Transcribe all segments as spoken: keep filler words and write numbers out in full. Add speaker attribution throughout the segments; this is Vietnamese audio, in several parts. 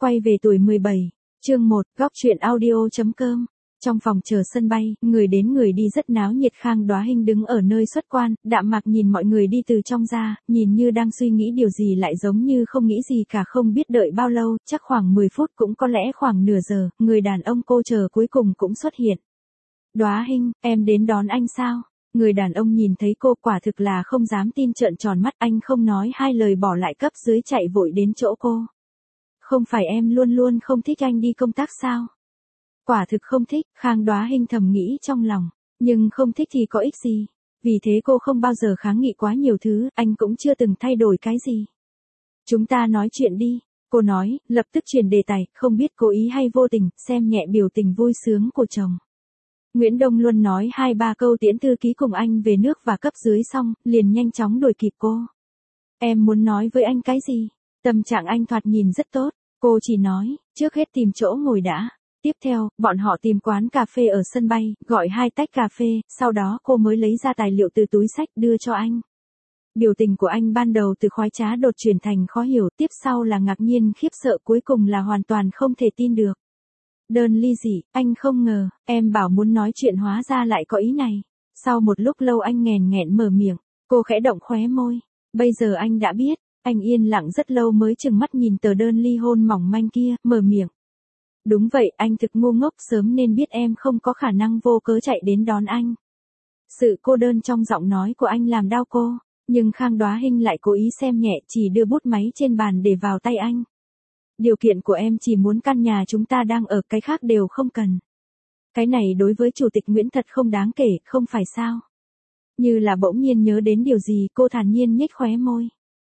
Speaker 1: Quay về tuổi mười bảy, chương một, góc truyện audio.com. Trong phòng chờ sân bay, người đến người đi rất náo nhiệt. Khang Đoá Hinh đứng ở nơi xuất quan, đạm mạc nhìn mọi người đi từ trong ra, nhìn như đang suy nghĩ điều gì lại giống như không nghĩ gì cả. Không biết đợi bao lâu, chắc khoảng mười phút, cũng có lẽ khoảng nửa giờ, người đàn ông cô chờ cuối cùng cũng xuất hiện. Đoá Hinh, em đến đón anh sao? Người đàn ông nhìn thấy cô quả thực là không dám tin, trợn tròn mắt. Anh không nói hai lời bỏ lại cấp dưới chạy vội đến chỗ cô. Không phải em luôn luôn không thích anh đi công tác sao? Quả thực không thích, Khang Đoá Hinh thầm nghĩ trong lòng. Nhưng không thích thì có ích gì. Vì thế cô không bao giờ kháng nghị quá nhiều thứ, anh cũng chưa từng thay đổi cái gì. Chúng ta nói chuyện đi, cô nói, lập tức chuyển đề tài, không biết cố ý hay vô tình, xem nhẹ biểu tình vui sướng của chồng. Nguyễn Đông Luân nói hai ba câu tiễn thư ký cùng anh về nước và cấp dưới xong, liền nhanh chóng đuổi kịp cô. Em muốn nói với anh cái gì? Tâm trạng anh thoạt nhìn rất tốt, cô chỉ nói, trước hết tìm chỗ ngồi đã. Tiếp theo, bọn họ tìm quán cà phê ở sân bay, gọi hai tách cà phê, sau đó cô mới lấy ra tài liệu từ túi xách đưa cho anh. Biểu tình của anh ban đầu từ khoái trá đột chuyển thành khó hiểu, tiếp sau là ngạc nhiên khiếp sợ, cuối cùng là hoàn toàn không thể tin được. Đơn ly dị, anh không ngờ, em bảo muốn nói chuyện hóa ra lại có ý này. Sau một lúc lâu anh nghèn nghẹn mở miệng, cô khẽ động khóe môi. Bây giờ anh đã biết, anh yên lặng rất lâu mới chừng mắt nhìn tờ đơn ly hôn mỏng manh kia, mở miệng. Đúng vậy, anh thực ngu ngốc, sớm nên biết em không có khả năng vô cớ chạy đến đón anh. Sự cô đơn trong giọng nói của anh làm đau cô, nhưng Khang Đoá Hinh lại cố ý xem nhẹ, chỉ đưa bút máy trên bàn để vào tay anh. Điều kiện của em chỉ muốn căn nhà chúng ta đang ở, cái khác đều không cần. Cái này đối với Chủ tịch Nguyễn thật không đáng kể, không phải sao? Như là bỗng nhiên nhớ đến điều gì, cô thản nhiên nhếch khóe môi.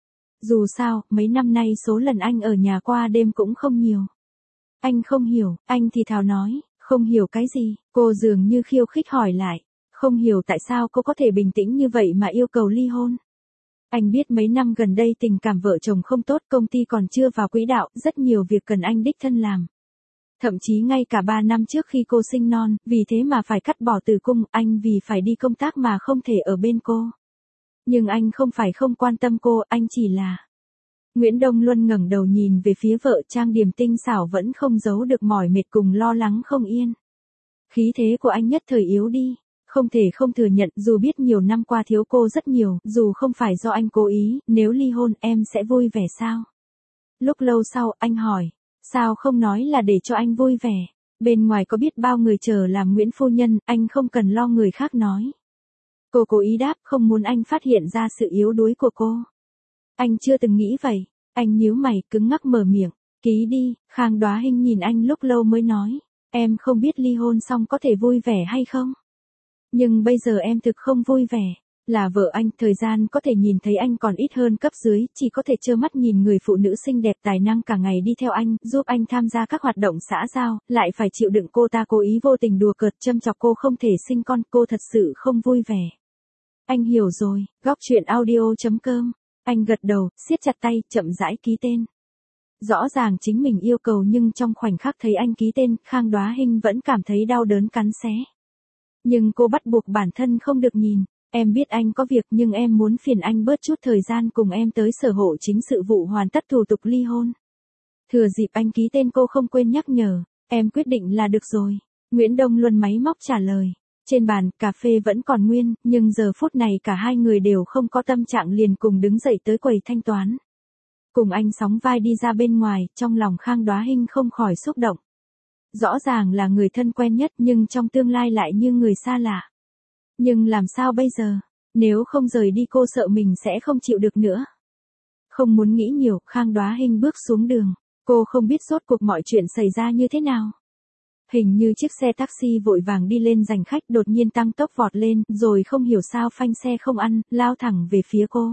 Speaker 1: Dù sao, mấy năm nay số lần anh ở nhà qua đêm cũng không nhiều. Anh không hiểu, anh thì thào nói, không hiểu cái gì? Cô dường như khiêu khích hỏi lại, không hiểu tại sao cô có thể bình tĩnh như vậy mà yêu cầu ly hôn. Anh biết mấy năm gần đây tình cảm vợ chồng không tốt, công ty còn chưa vào quỹ đạo, rất nhiều việc cần anh đích thân làm. Thậm chí ngay cả ba năm trước khi cô sinh non, vì thế mà phải cắt bỏ tử cung, anh vì phải đi công tác mà không thể ở bên cô. Nhưng anh không phải không quan tâm cô, anh chỉ là... Nguyễn Đông Luân ngẩng đầu nhìn về phía vợ, trang điểm tinh xảo vẫn không giấu được mỏi mệt cùng lo lắng không yên. Khí thế của anh nhất thời yếu đi, không thể không thừa nhận, dù biết nhiều năm qua thiếu cô rất nhiều, dù không phải do anh cố ý, nếu ly hôn em sẽ vui vẻ sao? Lúc lâu sau, anh hỏi, sao không nói là để cho anh vui vẻ, bên ngoài có biết bao người chờ làm Nguyễn phu nhân, anh không cần lo người khác nói. Cô cố ý đáp, không muốn anh phát hiện ra sự yếu đuối của cô. Anh chưa từng nghĩ vậy, anh nhíu mày, cứng ngắc mở miệng, ký đi. Khang Đoá Hinh nhìn anh lúc lâu mới nói, em không biết ly hôn xong có thể vui vẻ hay không? Nhưng bây giờ em thực không vui vẻ, là vợ anh, thời gian có thể nhìn thấy anh còn ít hơn cấp dưới, chỉ có thể trơ mắt nhìn người phụ nữ xinh đẹp tài năng cả ngày đi theo anh, giúp anh tham gia các hoạt động xã giao, lại phải chịu đựng cô ta cố ý vô tình đùa cợt châm chọc cô không thể sinh con, cô thật sự không vui vẻ. Anh hiểu rồi, góc truyện audio.com. Anh gật đầu, siết chặt tay, chậm rãi ký tên. Rõ ràng chính mình yêu cầu nhưng trong khoảnh khắc thấy anh ký tên, Khang Đoá Hinh vẫn cảm thấy đau đớn cắn xé. Nhưng cô bắt buộc bản thân không được nhìn. Em biết anh có việc nhưng em muốn phiền anh bớt chút thời gian cùng em tới sở hộ chính sự vụ hoàn tất thủ tục ly hôn. Thừa dịp anh ký tên cô không quên nhắc nhở, em quyết định là được rồi. Nguyễn Đông Luân máy móc trả lời. Trên bàn, cà phê vẫn còn nguyên, nhưng giờ phút này cả hai người đều không có tâm trạng, liền cùng đứng dậy tới quầy thanh toán. Cùng anh sóng vai đi ra bên ngoài, trong lòng Khang Đoá Hinh không khỏi xúc động. Rõ ràng là người thân quen nhất nhưng trong tương lai lại như người xa lạ. Nhưng làm sao bây giờ? Nếu không rời đi cô sợ mình sẽ không chịu được nữa. Không muốn nghĩ nhiều, Khang Đoá Hinh bước xuống đường. Cô không biết rốt cuộc mọi chuyện xảy ra như thế nào. Hình như chiếc xe taxi vội vàng đi lên giành khách đột nhiên tăng tốc vọt lên, rồi không hiểu sao phanh xe không ăn, lao thẳng về phía cô.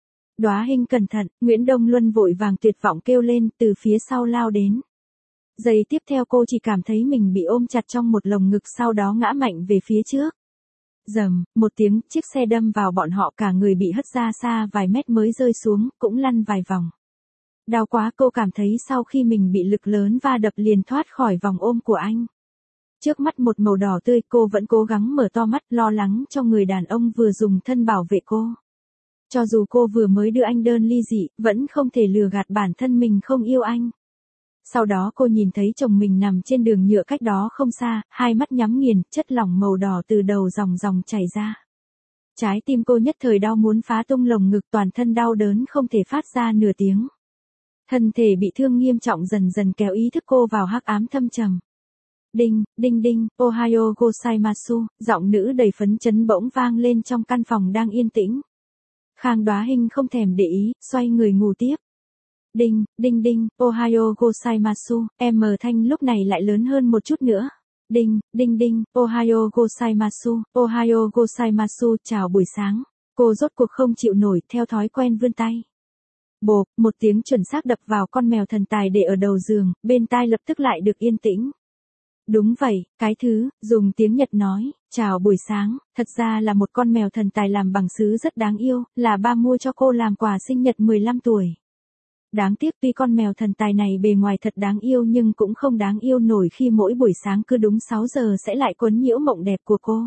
Speaker 1: Đoá Hinh cẩn thận, Nguyễn Đông Luân vội vàng tuyệt vọng kêu lên, từ phía sau lao đến. Giây tiếp theo cô chỉ cảm thấy mình bị ôm chặt trong một lồng ngực, sau đó ngã mạnh về phía trước. Rầm, một tiếng, chiếc xe đâm vào bọn họ, cả người bị hất ra xa vài mét mới rơi xuống, cũng lăn vài vòng. Đau quá, cô cảm thấy sau khi mình bị lực lớn va đập liền thoát khỏi vòng ôm của anh. Trước mắt một màu đỏ tươi, cô vẫn cố gắng mở to mắt, lo lắng cho người đàn ông vừa dùng thân bảo vệ cô. Cho dù cô vừa mới đưa anh đơn ly dị, vẫn không thể lừa gạt bản thân mình không yêu anh. Sau đó cô nhìn thấy chồng mình nằm trên đường nhựa cách đó không xa, hai mắt nhắm nghiền, chất lỏng màu đỏ từ đầu dòng dòng chảy ra. Trái tim cô nhất thời đau muốn phá tung lồng ngực, toàn thân đau đớn không thể phát ra nửa tiếng. Thân thể bị thương nghiêm trọng dần dần kéo ý thức cô vào hắc ám thâm trầm. Đinh, đinh đinh, Ohio gozaimasu, giọng nữ đầy phấn chấn bỗng vang lên trong căn phòng đang yên tĩnh. Khang Đoá Hinh không thèm để ý, xoay người ngủ tiếp. Đinh, đinh đinh, Ohio gozaimasu, em thanh lúc này lại lớn hơn một chút nữa. Đinh, đinh đinh, Ohio gozaimasu, Ohio gozaimasu, chào buổi sáng. Cô rốt cuộc không chịu nổi, theo thói quen vươn tay. Bộp, một tiếng chuẩn xác đập vào con mèo thần tài để ở đầu giường, bên tai lập tức lại được yên tĩnh. Đúng vậy, cái thứ, dùng tiếng Nhật nói, chào buổi sáng, thật ra là một con mèo thần tài làm bằng sứ rất đáng yêu, là ba mua cho cô làm quà sinh nhật mười lăm tuổi. Đáng tiếc tuy con mèo thần tài này bề ngoài thật đáng yêu nhưng cũng không đáng yêu nổi khi mỗi buổi sáng cứ đúng sáu giờ sẽ lại quấn nhiễu mộng đẹp của cô.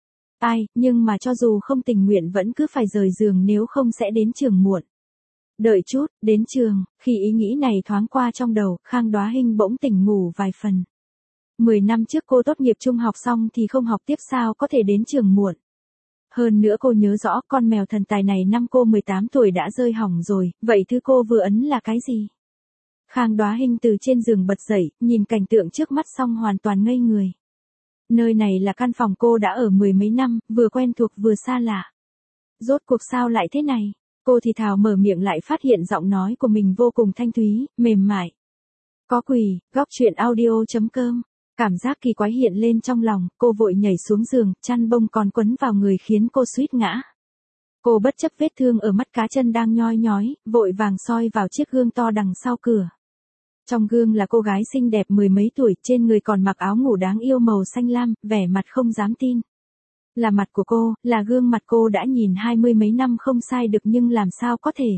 Speaker 1: Ai, nhưng mà cho dù không tình nguyện vẫn cứ phải rời giường nếu không sẽ đến trường muộn. Đợi chút, đến trường, khi ý nghĩ này thoáng qua trong đầu, Khang Đoá Hinh bỗng tỉnh ngủ vài phần. Mười năm trước cô tốt nghiệp trung học xong thì không học tiếp sao có thể đến trường muộn. Hơn nữa cô nhớ rõ con mèo thần tài này năm cô mười tám tuổi đã rơi hỏng rồi, vậy thứ cô vừa ấn là cái gì? Khang Đoá Hinh từ trên giường bật dậy, nhìn cảnh tượng trước mắt xong hoàn toàn ngây người. Nơi này là căn phòng cô đã ở mười mấy năm, vừa quen thuộc vừa xa lạ. Rốt cuộc sao lại thế này? Cô thì thào mở miệng lại phát hiện giọng nói của mình vô cùng thanh thúy, mềm mại. Có quỷ, góc truyện audio chấm com. Cảm giác kỳ quái hiện lên trong lòng, cô vội nhảy xuống giường, chăn bông còn quấn vào người khiến cô suýt ngã. Cô bất chấp vết thương ở mắt cá chân đang nhoi nhói, vội vàng soi vào chiếc gương to đằng sau cửa. Trong gương là cô gái xinh đẹp mười mấy tuổi, trên người còn mặc áo ngủ đáng yêu màu xanh lam, vẻ mặt không dám tin. Là mặt của cô, là gương mặt cô đã nhìn hai mươi mấy năm không sai được nhưng làm sao có thể.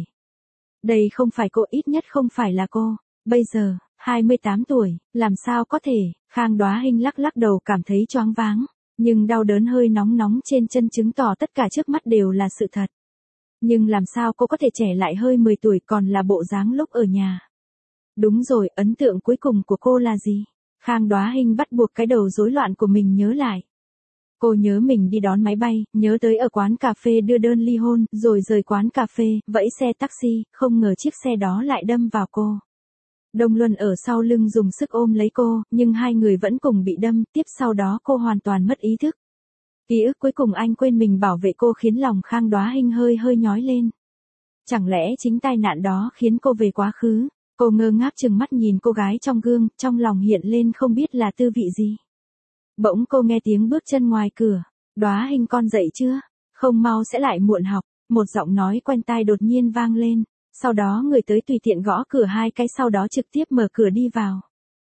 Speaker 1: Đây không phải cô, ít nhất không phải là cô. Bây giờ, hai mươi tám tuổi, làm sao có thể, Khang Đoá Hinh lắc lắc đầu cảm thấy choáng váng, nhưng đau đớn hơi nóng nóng trên chân chứng tỏ tất cả trước mắt đều là sự thật. Nhưng làm sao cô có thể trẻ lại hơi mười tuổi còn là bộ dáng lúc ở nhà. Đúng rồi, ấn tượng cuối cùng của cô là gì? Khang Đoá Hinh bắt buộc cái đầu rối loạn của mình nhớ lại. Cô nhớ mình đi đón máy bay, nhớ tới ở quán cà phê đưa đơn ly hôn, rồi rời quán cà phê, vẫy xe taxi, không ngờ chiếc xe đó lại đâm vào cô. Đông Luân ở sau lưng dùng sức ôm lấy cô, nhưng hai người vẫn cùng bị đâm, tiếp sau đó cô hoàn toàn mất ý thức. Ký ức cuối cùng anh quên mình bảo vệ cô khiến lòng Khang Đoá Hinh hơi hơi nhói lên. Chẳng lẽ chính tai nạn đó khiến cô về quá khứ? Cô ngơ ngác trừng mắt nhìn cô gái trong gương, trong lòng hiện lên không biết là tư vị gì. Bỗng cô nghe tiếng bước chân ngoài cửa. Đoá Hinh con dậy chưa? Không mau sẽ lại muộn học. Một giọng nói quen tai đột nhiên vang lên. Sau đó người tới tùy tiện gõ cửa hai cái sau đó trực tiếp mở cửa đi vào.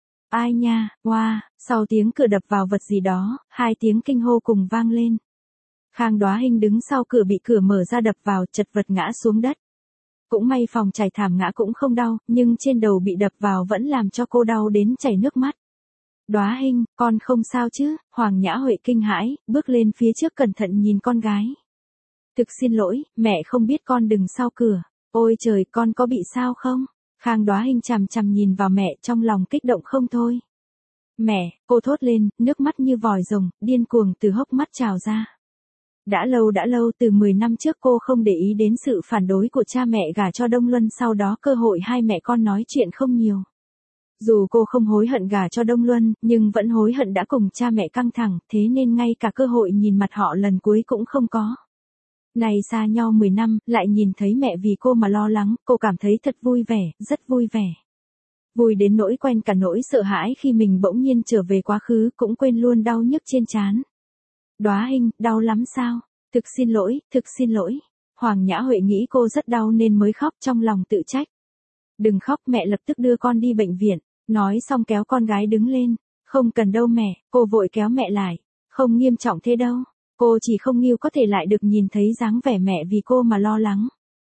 Speaker 1: Ai nha, wow, sau tiếng cửa đập vào vật gì đó, hai tiếng kinh hô cùng vang lên. Khang Đoá Hinh đứng sau cửa bị cửa mở ra đập vào, chật vật ngã xuống đất. Cũng may phòng trải thảm ngã cũng không đau, nhưng trên đầu bị đập vào vẫn làm cho cô đau đến chảy nước mắt. Đoá Hinh, con không sao chứ? Hoàng Nhã Huệ kinh hãi, bước lên phía trước cẩn thận nhìn con gái. Thực xin lỗi, mẹ không biết con đừng sau cửa. Ôi trời, con có bị sao không? Khang Đoá Hinh chằm chằm nhìn vào mẹ trong lòng kích động không thôi. Mẹ, cô thốt lên, nước mắt như vòi rồng, điên cuồng từ hốc mắt trào ra. Đã lâu đã lâu từ mười năm trước cô không để ý đến sự phản đối của cha mẹ gả cho Đông Luân, sau đó cơ hội hai mẹ con nói chuyện không nhiều. Dù cô không hối hận gả cho Đông Luân, nhưng vẫn hối hận đã cùng cha mẹ căng thẳng, thế nên ngay cả cơ hội nhìn mặt họ lần cuối cũng không có. Này xa nhau mười năm, lại nhìn thấy mẹ vì cô mà lo lắng, cô cảm thấy thật vui vẻ, rất vui vẻ. Vui đến nỗi quen cả nỗi sợ hãi khi mình bỗng nhiên trở về quá khứ, cũng quên luôn đau nhức trên trán. Đoá Hinh, đau lắm sao? Thực xin lỗi, thực xin lỗi. Hoàng Nhã Huệ nghĩ cô rất đau nên mới khóc, trong lòng tự trách. Đừng khóc, mẹ lập tức đưa con đi bệnh viện. Nói xong kéo con gái đứng lên. Không cần đâu mẹ, cô vội kéo mẹ lại. Không nghiêm trọng thế đâu. Cô chỉ không nghiêu có thể lại được nhìn thấy dáng vẻ mẹ vì cô mà lo lắng.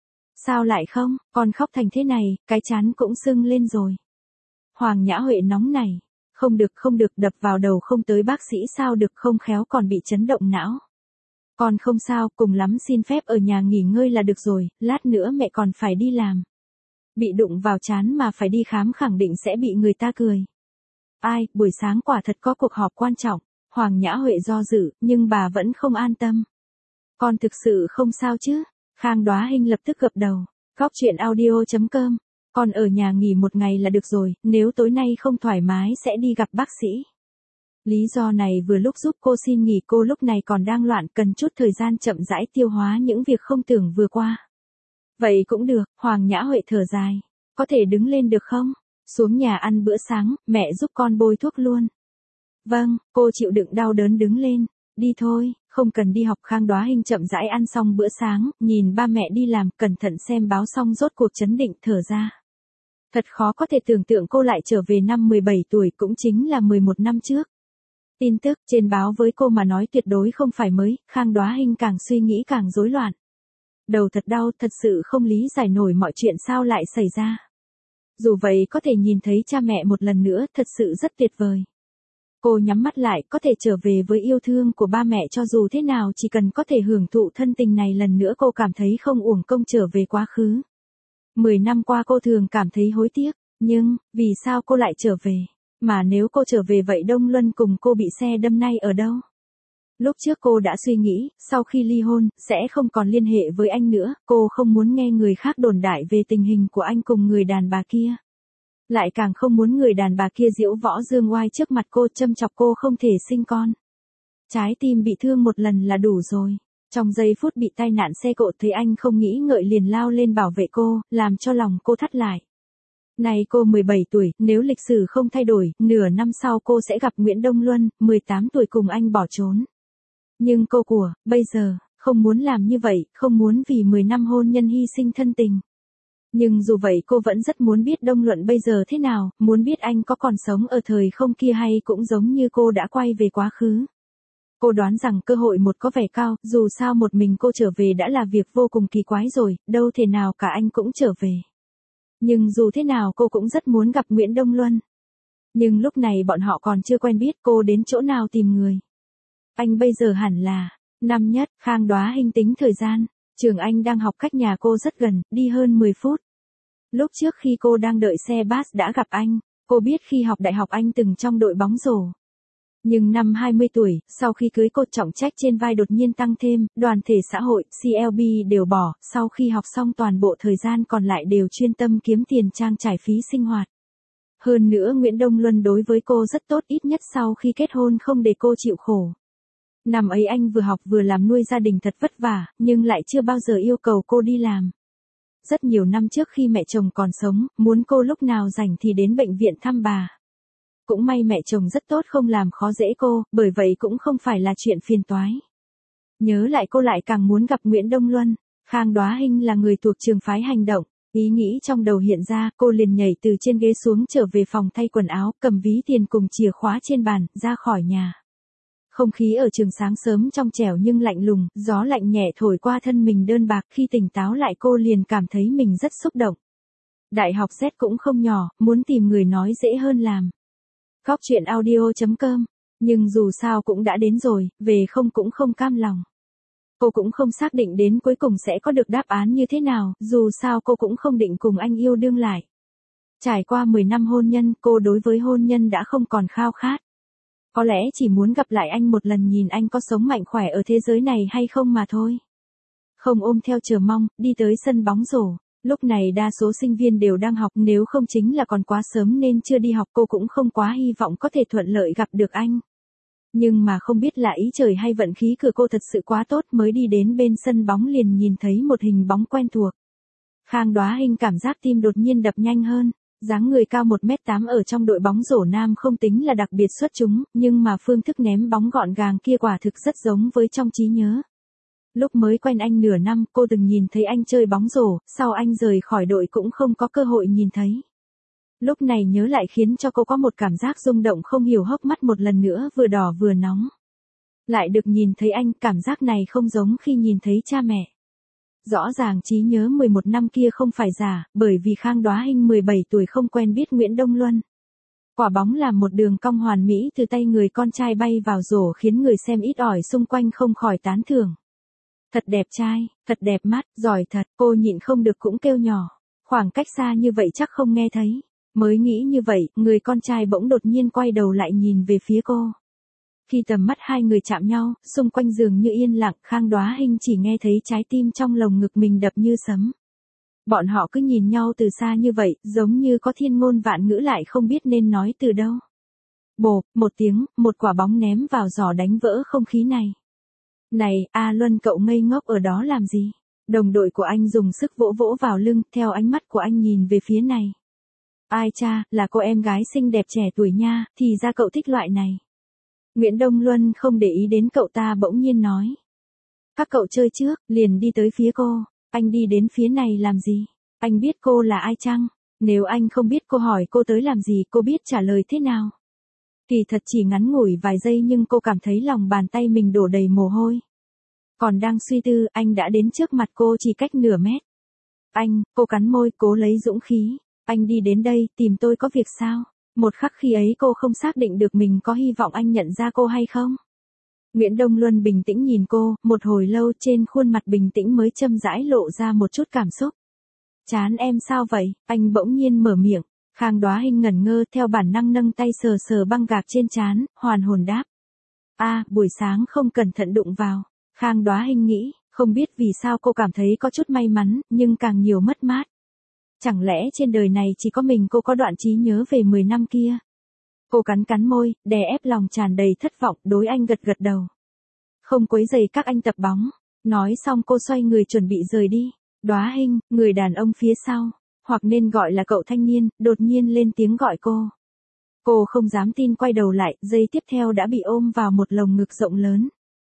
Speaker 1: Sao lại không, con khóc thành thế này, cái trán cũng sưng lên rồi. Hoàng Nhã Huệ nóng này. Không được không được, đập vào đầu không tới bác sĩ sao được, không khéo còn bị chấn động não. Con không sao, cùng lắm xin phép ở nhà nghỉ ngơi là được rồi, lát nữa mẹ còn phải đi làm. Bị đụng vào trán mà phải đi khám khẳng định sẽ bị người ta cười. Ai, buổi sáng quả thật có cuộc họp quan trọng. Hoàng Nhã Huệ do dự, nhưng bà vẫn không an tâm. Con thực sự không sao chứ? Khang Đoá Hinh lập tức gật đầu. Góc chuyện audio chấm com. Con ở nhà nghỉ một ngày là được rồi, nếu tối nay không thoải mái sẽ đi gặp bác sĩ. Lý do này vừa lúc giúp cô xin nghỉ, cô lúc này còn đang loạn, cần chút thời gian chậm rãi tiêu hóa những việc không tưởng vừa qua. Vậy cũng được, Hoàng Nhã Huệ thở dài. Có thể đứng lên được không? Xuống nhà ăn bữa sáng, mẹ giúp con bôi thuốc luôn. Vâng, cô chịu đựng đau đớn đứng lên. Đi thôi, không cần đi học. Khang Đoá Hinh chậm rãi ăn xong bữa sáng, nhìn ba mẹ đi làm, cẩn thận xem báo xong rốt cuộc chấn định, thở ra. Thật khó có thể tưởng tượng cô lại trở về năm mười bảy tuổi, cũng chính là mười một năm trước. Tin tức trên báo với cô mà nói tuyệt đối không phải mới, Khang Đoá Hinh càng suy nghĩ càng rối loạn. Đầu thật đau, thật sự không lý giải nổi mọi chuyện sao lại xảy ra. Dù vậy có thể nhìn thấy cha mẹ một lần nữa thật sự rất tuyệt vời. Cô nhắm mắt lại, có thể trở về với yêu thương của ba mẹ, cho dù thế nào chỉ cần có thể hưởng thụ thân tình này lần nữa, cô cảm thấy không uổng công trở về quá khứ. Mười năm qua cô thường cảm thấy hối tiếc, nhưng, vì sao cô lại trở về? Mà nếu cô trở về vậy Đông Luân cùng cô bị xe đâm nay ở đâu? Lúc trước cô đã suy nghĩ, sau khi ly hôn, sẽ không còn liên hệ với anh nữa, cô không muốn nghe người khác đồn đại về tình hình của anh cùng người đàn bà kia. Lại càng không muốn người đàn bà kia diễu võ dương oai trước mặt cô, châm chọc cô không thể sinh con. Trái tim bị thương một lần là đủ rồi. Trong giây phút bị tai nạn xe cộ thấy anh không nghĩ ngợi liền lao lên bảo vệ cô, làm cho lòng cô thắt lại. Này cô mười bảy tuổi, nếu lịch sử không thay đổi, nửa năm sau cô sẽ gặp Nguyễn Đông Luân, mười tám tuổi cùng anh bỏ trốn. Nhưng cô của, bây giờ, không muốn làm như vậy, không muốn vì mười năm hôn nhân hy sinh thân tình. Nhưng dù vậy cô vẫn rất muốn biết Đông Luận bây giờ thế nào, muốn biết anh có còn sống ở thời không kia hay cũng giống như cô đã quay về quá khứ. Cô đoán rằng cơ hội một có vẻ cao, dù sao một mình cô trở về đã là việc vô cùng kỳ quái rồi, đâu thể nào cả anh cũng trở về. Nhưng dù thế nào cô cũng rất muốn gặp Nguyễn Đông Luân. Nhưng lúc này bọn họ còn chưa quen biết, cô đến chỗ nào tìm người. Anh bây giờ hẳn là, năm nhất, Khang Đoá Hinh tính thời gian, trường anh đang học cách nhà cô rất gần, đi hơn mười phút. Lúc trước khi cô đang đợi xe bus đã gặp anh, cô biết khi học đại học anh từng trong đội bóng rổ. Nhưng năm hai mươi tuổi, sau khi cưới cô trọng trách trên vai đột nhiên tăng thêm, đoàn thể xã hội, xê lờ bê đều bỏ, sau khi học xong toàn bộ thời gian còn lại đều chuyên tâm kiếm tiền trang trải phí sinh hoạt. Hơn nữa Nguyễn Đông Luân đối với cô rất tốt, ít nhất sau khi kết hôn không để cô chịu khổ. Năm ấy anh vừa học vừa làm nuôi gia đình thật vất vả, nhưng lại chưa bao giờ yêu cầu cô đi làm. Rất nhiều năm trước khi mẹ chồng còn sống, muốn cô lúc nào rảnh thì đến bệnh viện thăm bà. Cũng may mẹ chồng rất tốt không làm khó dễ cô, bởi vậy cũng không phải là chuyện phiền toái. Nhớ lại cô lại càng muốn gặp Nguyễn Đông Luân. Khang Đoá Hinh là người thuộc trường phái hành động, ý nghĩ trong đầu hiện ra, cô liền nhảy từ trên ghế xuống trở về phòng thay quần áo, cầm ví tiền cùng chìa khóa trên bàn, ra khỏi nhà. Không khí ở trường sáng sớm trong trẻo nhưng lạnh lùng, gió lạnh nhẹ thổi qua thân mình đơn bạc, khi tỉnh táo lại cô liền cảm thấy mình rất xúc động. Đại học Z cũng không nhỏ, muốn tìm người nói dễ hơn làm. Góc chuyện audio chấm com, nhưng dù sao cũng đã đến rồi, về không cũng không cam lòng. Cô cũng không xác định đến cuối cùng sẽ có được đáp án như thế nào, dù sao cô cũng không định cùng anh yêu đương lại. Trải qua mười năm hôn nhân, cô đối với hôn nhân đã không còn khao khát. Có lẽ chỉ muốn gặp lại anh một lần, nhìn anh có sống mạnh khỏe ở thế giới này hay không mà thôi. Không ôm theo chờ mong, đi tới sân bóng rổ. Lúc này đa số sinh viên đều đang học, nếu không chính là còn quá sớm nên chưa đi học, cô cũng không quá hy vọng có thể thuận lợi gặp được anh. Nhưng mà không biết là ý trời hay vận khí của cô thật sự quá tốt, mới đi đến bên sân bóng liền nhìn thấy một hình bóng quen thuộc. Khang Đoá Hinh cảm giác tim đột nhiên đập nhanh hơn. Dáng người cao một mét tám ở trong đội bóng rổ nam không tính là đặc biệt xuất chúng, nhưng mà phương thức ném bóng gọn gàng kia quả thực rất giống với trong trí nhớ. Lúc mới quen anh nửa năm, cô từng nhìn thấy anh chơi bóng rổ, sau anh rời khỏi đội cũng không có cơ hội nhìn thấy. Lúc này nhớ lại khiến cho cô có một cảm giác rung động không hiểu, hốc mắt một lần nữa vừa đỏ vừa nóng. Lại được nhìn thấy anh, cảm giác này không giống khi nhìn thấy cha mẹ. Rõ ràng trí nhớ mười một năm kia không phải giả, bởi vì Khang Đoá Hinh mười bảy tuổi không quen biết Nguyễn Đông Luân. Quả bóng làm một đường cong hoàn mỹ từ tay người con trai bay vào rổ khiến người xem ít ỏi xung quanh không khỏi tán thưởng. Thật đẹp trai, thật đẹp mắt, giỏi thật, cô nhịn không được cũng kêu nhỏ. Khoảng cách xa như vậy chắc không nghe thấy. Mới nghĩ như vậy, người con trai bỗng đột nhiên quay đầu lại nhìn về phía cô. Khi tầm mắt hai người chạm nhau, xung quanh giường như yên lặng, Khang Đoá Hinh chỉ nghe thấy trái tim trong lồng ngực mình đập như sấm. Bọn họ cứ nhìn nhau từ xa như vậy, giống như có thiên ngôn vạn ngữ lại không biết nên nói từ đâu. Bộp, một tiếng, một quả bóng ném vào giỏ đánh vỡ không khí này. Này, A Luân cậu ngây ngốc ở đó làm gì? Đồng đội của anh dùng sức vỗ vỗ vào lưng, theo ánh mắt của anh nhìn về phía này. Ai cha, là cô em gái xinh đẹp trẻ tuổi nha, thì ra cậu thích loại này. Nguyễn Đông Luân không để ý đến cậu ta bỗng nhiên nói. Các cậu chơi trước, liền đi tới phía cô. Anh đi đến phía này làm gì? Anh biết cô là ai chăng? Nếu anh không biết cô hỏi cô tới làm gì, cô biết trả lời thế nào? Kỳ thật chỉ ngắn ngủi vài giây nhưng cô cảm thấy lòng bàn tay mình đổ đầy mồ hôi. Còn đang suy tư, anh đã đến trước mặt cô chỉ cách nửa mét. Anh, cô cắn môi, cố lấy dũng khí. Anh đi đến đây, tìm tôi có việc sao? Một khắc khi ấy cô không xác định được mình có hy vọng anh nhận ra cô hay không. Nguyễn Đông Luân bình tĩnh nhìn cô, một hồi lâu trên khuôn mặt bình tĩnh mới châm rãi lộ ra một chút cảm xúc. Chán em sao vậy? Anh bỗng nhiên mở miệng. Khang Đoá Hinh ngẩn ngơ theo bản năng nâng tay sờ sờ băng gạc trên trán, hoàn hồn đáp. A, à, buổi sáng không cẩn thận đụng vào. Khang Đoá Hinh nghĩ, không biết vì sao cô cảm thấy có chút may mắn, nhưng càng nhiều mất mát. Chẳng lẽ trên đời này chỉ có mình cô có đoạn trí nhớ về mười năm kia? Cô cắn cắn môi, đè ép lòng tràn đầy thất vọng, đối anh gật gật đầu. Không quấy rầy các anh tập bóng. Nói xong cô xoay người chuẩn bị rời đi. Đoá Hinh, người đàn ông phía sau, hoặc nên gọi là cậu thanh niên, đột nhiên lên tiếng gọi cô. Cô không dám tin quay đầu lại, giây tiếp theo đã bị ôm vào một lồng ngực rộng lớn.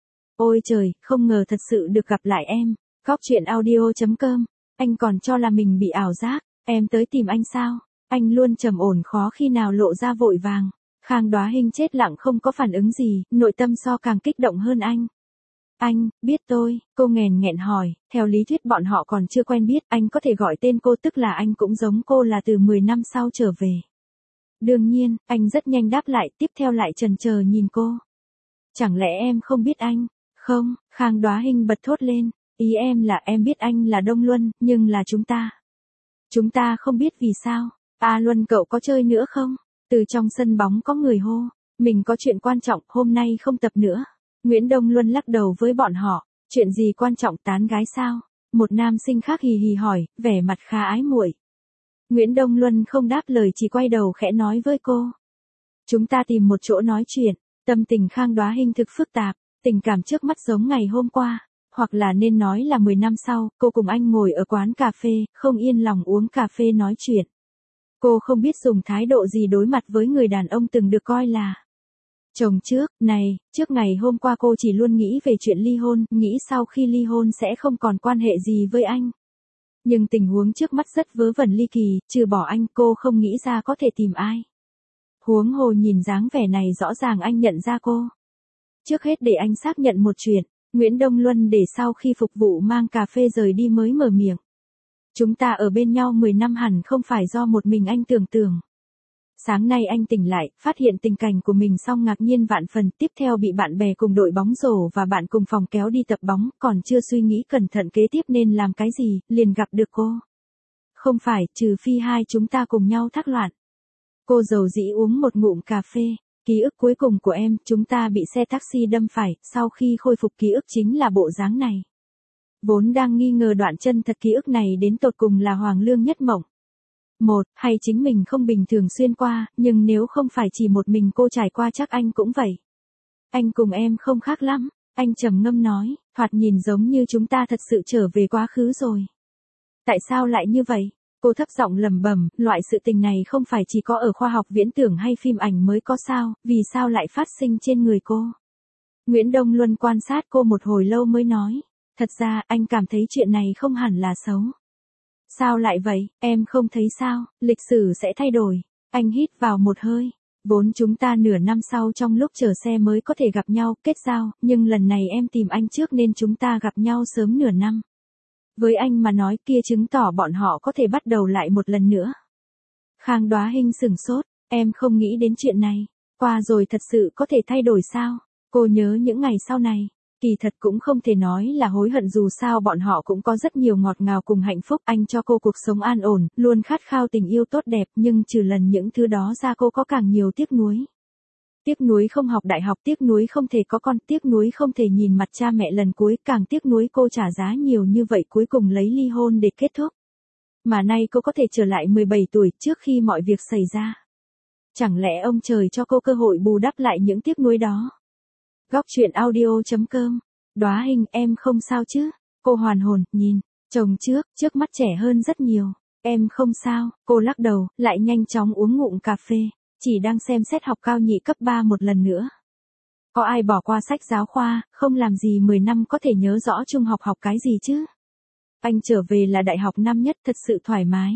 Speaker 1: Ôi trời, không ngờ thật sự được gặp lại em. Góc truyện audio chấm com. Anh còn cho là mình bị ảo giác. Em tới tìm anh sao? Anh luôn trầm ổn khó khi nào lộ ra vội vàng. Khang Đoá Hinh chết lặng không có phản ứng gì, nội tâm so càng kích động hơn anh. Anh, biết tôi, cô nghèn nghẹn hỏi, theo lý thuyết bọn họ còn chưa quen biết, anh có thể gọi tên cô tức là anh cũng giống cô là từ mười năm sau trở về. Đương nhiên, anh rất nhanh đáp lại, tiếp theo lại chần chờ nhìn cô. Chẳng lẽ em không biết anh? Không, Khang Đoá Hinh bật thốt lên, ý em là em biết anh là Đông Luân, nhưng là chúng ta. Chúng ta không biết vì sao. A Luân cậu có chơi nữa không? Từ trong sân bóng có người hô, mình có chuyện quan trọng, hôm nay không tập nữa. Nguyễn Đông Luân lắc đầu với bọn họ, chuyện gì quan trọng, tán gái sao? Một nam sinh khác hì hì hỏi, vẻ mặt khá ái muội. Nguyễn Đông Luân không đáp lời chỉ quay đầu khẽ nói với cô. Chúng ta tìm một chỗ nói chuyện, tâm tình Khang Đoá Hinh thực phức tạp, tình cảm trước mắt giống ngày hôm qua, hoặc là nên nói là mười năm sau, cô cùng anh ngồi ở quán cà phê, không yên lòng uống cà phê nói chuyện. Cô không biết dùng thái độ gì đối mặt với người đàn ông từng được coi là chồng trước, này, trước ngày hôm qua cô chỉ luôn nghĩ về chuyện ly hôn, nghĩ sau khi ly hôn sẽ không còn quan hệ gì với anh. Nhưng tình huống trước mắt rất vớ vẩn ly kỳ, trừ bỏ anh cô không nghĩ ra có thể tìm ai. Huống hồ nhìn dáng vẻ này rõ ràng anh nhận ra cô. Trước hết để anh xác nhận một chuyện, Nguyễn Đông Luân để sau khi phục vụ mang cà phê rời đi mới mở miệng. Chúng ta ở bên nhau mười năm hẳn không phải do một mình anh tưởng tượng. Sáng nay anh tỉnh lại, phát hiện tình cảnh của mình xong ngạc nhiên vạn phần, tiếp theo bị bạn bè cùng đội bóng rổ và bạn cùng phòng kéo đi tập bóng, còn chưa suy nghĩ cẩn thận kế tiếp nên làm cái gì, liền gặp được cô. Không phải, trừ phi hai chúng ta cùng nhau thác loạn. Cô dầu dĩ uống một ngụm cà phê, ký ức cuối cùng của em, chúng ta bị xe taxi đâm phải, sau khi khôi phục ký ức chính là bộ dáng này. Vốn đang nghi ngờ đoạn chân thật ký ức này đến tột cùng là Hoàng Lương Nhất Mộng. Một, hay chính mình không bình thường xuyên qua, nhưng nếu không phải chỉ một mình cô trải qua chắc anh cũng vậy. Anh cùng em không khác lắm, anh trầm ngâm nói, thoạt nhìn giống như chúng ta thật sự trở về quá khứ rồi. Tại sao lại như vậy? Cô thấp giọng lẩm bẩm, loại sự tình này không phải chỉ có ở khoa học viễn tưởng hay phim ảnh mới có sao, vì sao lại phát sinh trên người cô? Nguyễn Đông Luân quan sát cô một hồi lâu mới nói, thật ra anh cảm thấy chuyện này không hẳn là xấu. Sao lại vậy, em không thấy sao, lịch sử sẽ thay đổi. Anh hít vào một hơi. Vốn chúng ta nửa năm sau trong lúc chờ xe mới có thể gặp nhau, kết giao, nhưng lần này em tìm anh trước nên chúng ta gặp nhau sớm nửa năm. Với anh mà nói kia chứng tỏ bọn họ có thể bắt đầu lại một lần nữa. Khang Đoá Hinh sửng sốt, em không nghĩ đến chuyện này. Qua rồi thật sự có thể thay đổi sao? Cô nhớ những ngày sau này. Kỳ thật cũng không thể nói là hối hận dù sao bọn họ cũng có rất nhiều ngọt ngào cùng hạnh phúc. Anh cho cô cuộc sống an ổn, luôn khát khao tình yêu tốt đẹp nhưng trừ lần những thứ đó ra cô có càng nhiều tiếc nuối. Tiếc nuối không học đại học, tiếc nuối không thể có con, tiếc nuối không thể nhìn mặt cha mẹ lần cuối, càng tiếc nuối cô trả giá nhiều như vậy cuối cùng lấy ly hôn để kết thúc. Mà nay cô có thể trở lại mười bảy tuổi trước khi mọi việc xảy ra. Chẳng lẽ ông trời cho cô cơ hội bù đắp lại những tiếc nuối đó? Góc truyện audio chấm com. Đóa Hình, em không sao chứ? Cô hoàn hồn, nhìn, chồng trước, trước mắt trẻ hơn rất nhiều. Em không sao, cô lắc đầu, lại nhanh chóng uống ngụm cà phê. Chỉ đang xem xét học cao nhị cấp ba một lần nữa. Có ai bỏ qua sách giáo khoa, không làm gì mười năm có thể nhớ rõ trung học học cái gì chứ? Anh trở về là đại học năm nhất thật sự thoải mái.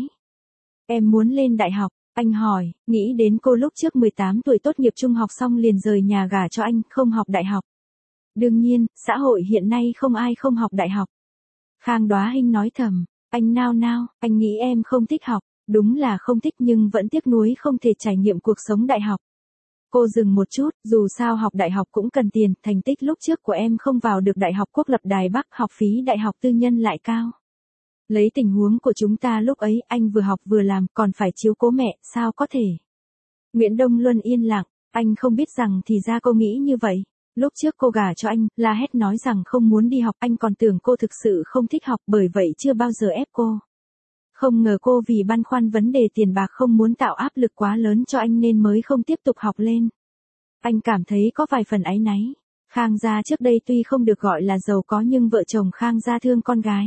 Speaker 1: Em muốn lên đại học, anh hỏi, nghĩ đến cô lúc trước mười tám tuổi tốt nghiệp trung học xong liền rời nhà gả cho anh, không học đại học. Đương nhiên, xã hội hiện nay không ai không học đại học. Khang Đóa Hình nói thầm, anh nao nao, anh nghĩ em không thích học. Đúng là không thích nhưng vẫn tiếc nuối không thể trải nghiệm cuộc sống đại học. Cô dừng một chút, dù sao học đại học cũng cần tiền, thành tích lúc trước của em không vào được Đại học Quốc lập Đài Bắc, học phí đại học tư nhân lại cao. Lấy tình huống của chúng ta lúc ấy, anh vừa học vừa làm, còn phải chiếu cố mẹ, sao có thể? Nguyễn Đông Luân yên lặng, anh không biết rằng thì ra cô nghĩ như vậy. Lúc trước cô gả cho anh, la hét nói rằng không muốn đi học, anh còn tưởng cô thực sự không thích học, bởi vậy chưa bao giờ ép cô. Không ngờ cô vì băn khoăn vấn đề tiền bạc không muốn tạo áp lực quá lớn cho anh nên mới không tiếp tục học lên. Anh cảm thấy có vài phần áy náy. Khang gia trước đây tuy không được gọi là giàu có nhưng vợ chồng Khang gia thương con gái.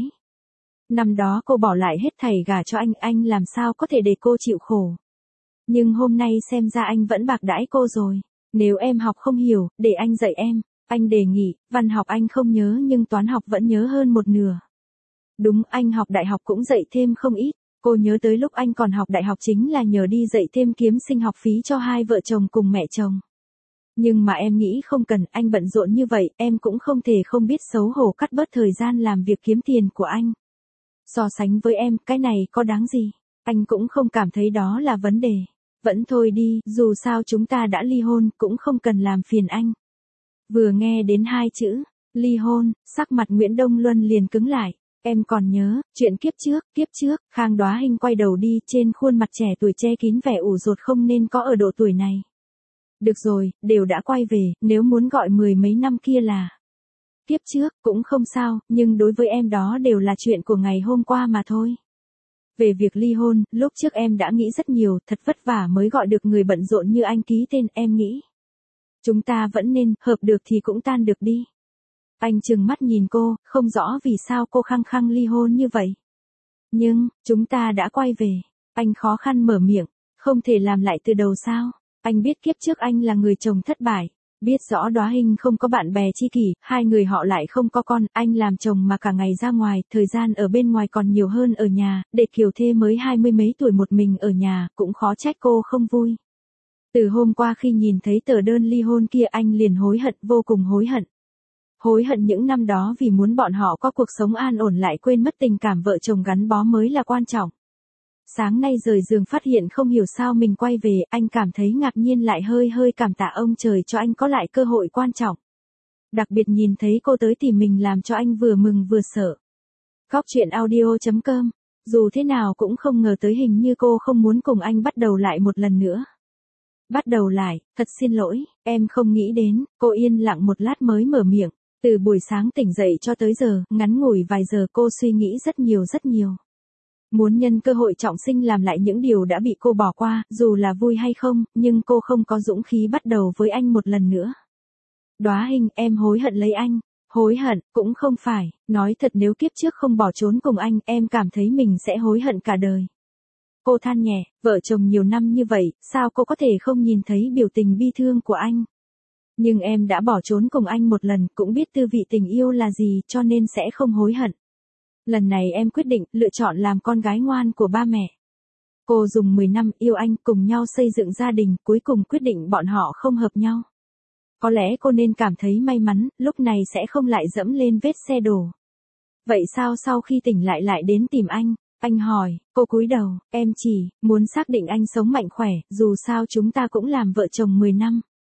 Speaker 1: Năm đó cô bỏ lại hết thảy gả cho anh, anh làm sao có thể để cô chịu khổ. Nhưng hôm nay xem ra anh vẫn bạc đãi cô rồi. Nếu em học không hiểu, để anh dạy em. Anh đề nghị, văn học anh không nhớ nhưng toán học vẫn nhớ hơn một nửa. Đúng, anh học đại học cũng dạy thêm không ít. Cô nhớ tới lúc anh còn học đại học chính là nhờ đi dạy thêm kiếm sinh học phí cho hai vợ chồng cùng mẹ chồng. Nhưng mà em nghĩ không cần, anh bận rộn như vậy, em cũng không thể không biết xấu hổ cắt bớt thời gian làm việc kiếm tiền của anh. So sánh với em, cái này có đáng gì? Anh cũng không cảm thấy đó là vấn đề. Vẫn thôi đi, dù sao chúng ta đã ly hôn, cũng không cần làm phiền anh. Vừa nghe đến hai chữ, ly hôn, sắc mặt Nguyễn Đông Luân liền cứng lại. Em còn nhớ, chuyện kiếp trước, kiếp trước, Khang Đóa Hình quay đầu đi, trên khuôn mặt trẻ tuổi che kín vẻ ủ rột không nên có ở độ tuổi này. Được rồi, đều đã quay về, nếu muốn gọi mười mấy năm kia là kiếp trước, cũng không sao, nhưng đối với em đó đều là chuyện của ngày hôm qua mà thôi. Về việc ly hôn, lúc trước em đã nghĩ rất nhiều, thật vất vả mới gọi được người bận rộn như anh ký tên, em nghĩ. Chúng ta vẫn nên, hợp được thì cũng tan được đi. Anh trừng mắt nhìn cô, không rõ vì sao cô khăng khăng ly hôn như vậy. Nhưng, chúng ta đã quay về. Anh khó khăn mở miệng, không thể làm lại từ đầu sao. Anh biết kiếp trước anh là người chồng thất bại. Biết rõ Đóa Hình không có bạn bè tri kỷ, hai người họ lại không có con, anh làm chồng mà cả ngày ra ngoài, thời gian ở bên ngoài còn nhiều hơn ở nhà, để Kiều Thê mới hai mươi mấy tuổi một mình ở nhà, cũng khó trách cô không vui. Từ hôm qua khi nhìn thấy tờ đơn ly hôn kia anh liền hối hận, vô cùng hối hận. Hối hận những năm đó vì muốn bọn họ có cuộc sống an ổn lại quên mất tình cảm vợ chồng gắn bó mới là quan trọng. Sáng nay rời giường phát hiện không hiểu sao mình quay về, anh cảm thấy ngạc nhiên lại hơi hơi cảm tạ ông trời cho anh có lại cơ hội quan trọng. Đặc biệt nhìn thấy cô tới tìm mình làm cho anh vừa mừng vừa sợ. Góc truyện audio chấm com, dù thế nào cũng không ngờ tới hình như cô không muốn cùng anh bắt đầu lại một lần nữa. Bắt đầu lại, thật xin lỗi, em không nghĩ đến, cô yên lặng một lát mới mở miệng. Từ buổi sáng tỉnh dậy cho tới giờ, ngắn ngủi vài giờ cô suy nghĩ rất nhiều rất nhiều. Muốn nhân cơ hội trọng sinh làm lại những điều đã bị cô bỏ qua, dù là vui hay không, nhưng cô không có dũng khí bắt đầu với anh một lần nữa. Đóa Hình, em hối hận lấy anh. Hối hận, cũng không phải, nói thật nếu kiếp trước không bỏ trốn cùng anh, em cảm thấy mình sẽ hối hận cả đời. Cô than nhẹ, vợ chồng nhiều năm như vậy, sao cô có thể không nhìn thấy biểu tình bi thương của anh? Nhưng em đã bỏ trốn cùng anh một lần, cũng biết tư vị tình yêu là gì, cho nên sẽ không hối hận. Lần này em quyết định, lựa chọn làm con gái ngoan của ba mẹ. Cô dùng mười năm yêu anh, cùng nhau xây dựng gia đình, cuối cùng quyết định bọn họ không hợp nhau. Có lẽ cô nên cảm thấy may mắn, lúc này sẽ không lại dẫm lên vết xe đổ. Vậy sao sau khi tỉnh lại lại đến tìm anh? Anh hỏi, cô cúi đầu, em chỉ muốn xác định anh sống mạnh khỏe, dù sao chúng ta cũng làm vợ chồng mười năm.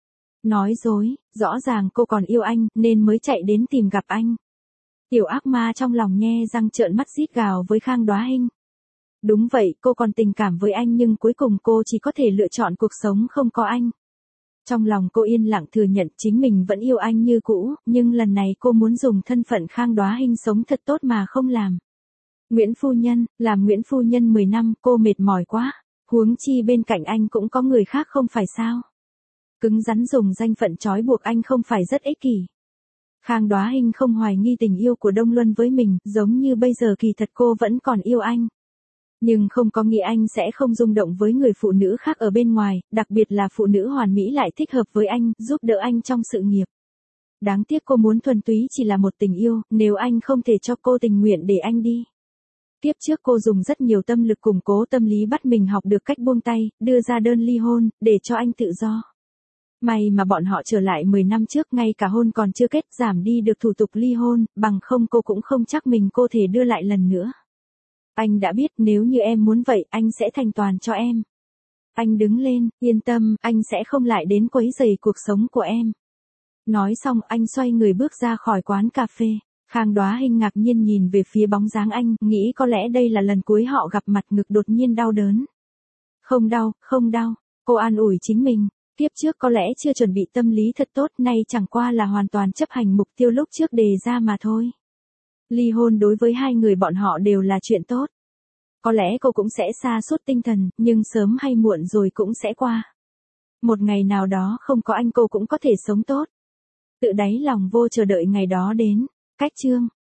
Speaker 1: Nói dối, rõ ràng cô còn yêu anh, nên mới chạy đến tìm gặp anh. Tiểu ác ma trong lòng nhe răng trợn mắt rít gào với Khang Đoá Hinh. Đúng vậy, cô còn tình cảm với anh nhưng cuối cùng cô chỉ có thể lựa chọn cuộc sống không có anh. Trong lòng cô yên lặng thừa nhận chính mình vẫn yêu anh như cũ, nhưng lần này cô muốn dùng thân phận Khang Đoá Hinh sống thật tốt mà không làm. Nguyễn phu nhân, làm Nguyễn phu nhân mười năm, cô mệt mỏi quá. Huống chi bên cạnh anh cũng có người khác không phải sao. Cứng rắn dùng danh phận trói buộc anh không phải rất ích kỷ. Khang Đoá Hinh không hoài nghi tình yêu của Đông Luân với mình, giống như bây giờ kỳ thật cô vẫn còn yêu anh. Nhưng không có nghĩa anh sẽ không rung động với người phụ nữ khác ở bên ngoài, đặc biệt là phụ nữ hoàn mỹ lại thích hợp với anh, giúp đỡ anh trong sự nghiệp. Đáng tiếc cô muốn thuần túy chỉ là một tình yêu, nếu anh không thể cho cô tình nguyện để anh đi. Tiếp trước cô dùng rất nhiều tâm lực củng cố tâm lý bắt mình học được cách buông tay, đưa ra đơn ly hôn, để cho anh tự do. May mà bọn họ trở lại mười năm trước ngay cả hôn còn chưa kết giảm đi được thủ tục ly hôn, bằng không cô cũng không chắc mình cô thể đưa lại lần nữa. Anh đã biết nếu như em muốn vậy anh sẽ thành toàn cho em. Anh đứng lên, yên tâm, anh sẽ không lại đến quấy rầy cuộc sống của em. Nói xong anh xoay người bước ra khỏi quán cà phê. Khang Đoá Hinh ngạc nhiên nhìn về phía bóng dáng anh, nghĩ có lẽ đây là lần cuối họ gặp mặt, ngực đột nhiên đau đớn. Không đau, không đau, cô an ủi chính mình. Tiếp trước có lẽ chưa chuẩn bị tâm lý thật tốt, nay chẳng qua là hoàn toàn chấp hành mục tiêu lúc trước đề ra mà thôi. Ly hôn đối với hai người bọn họ đều là chuyện tốt. Có lẽ cô cũng sẽ sa sút tinh thần, nhưng sớm hay muộn rồi cũng sẽ qua. Một ngày nào đó không có anh cô cũng có thể sống tốt. Tự đáy lòng vô chờ đợi ngày đó đến. Cách chương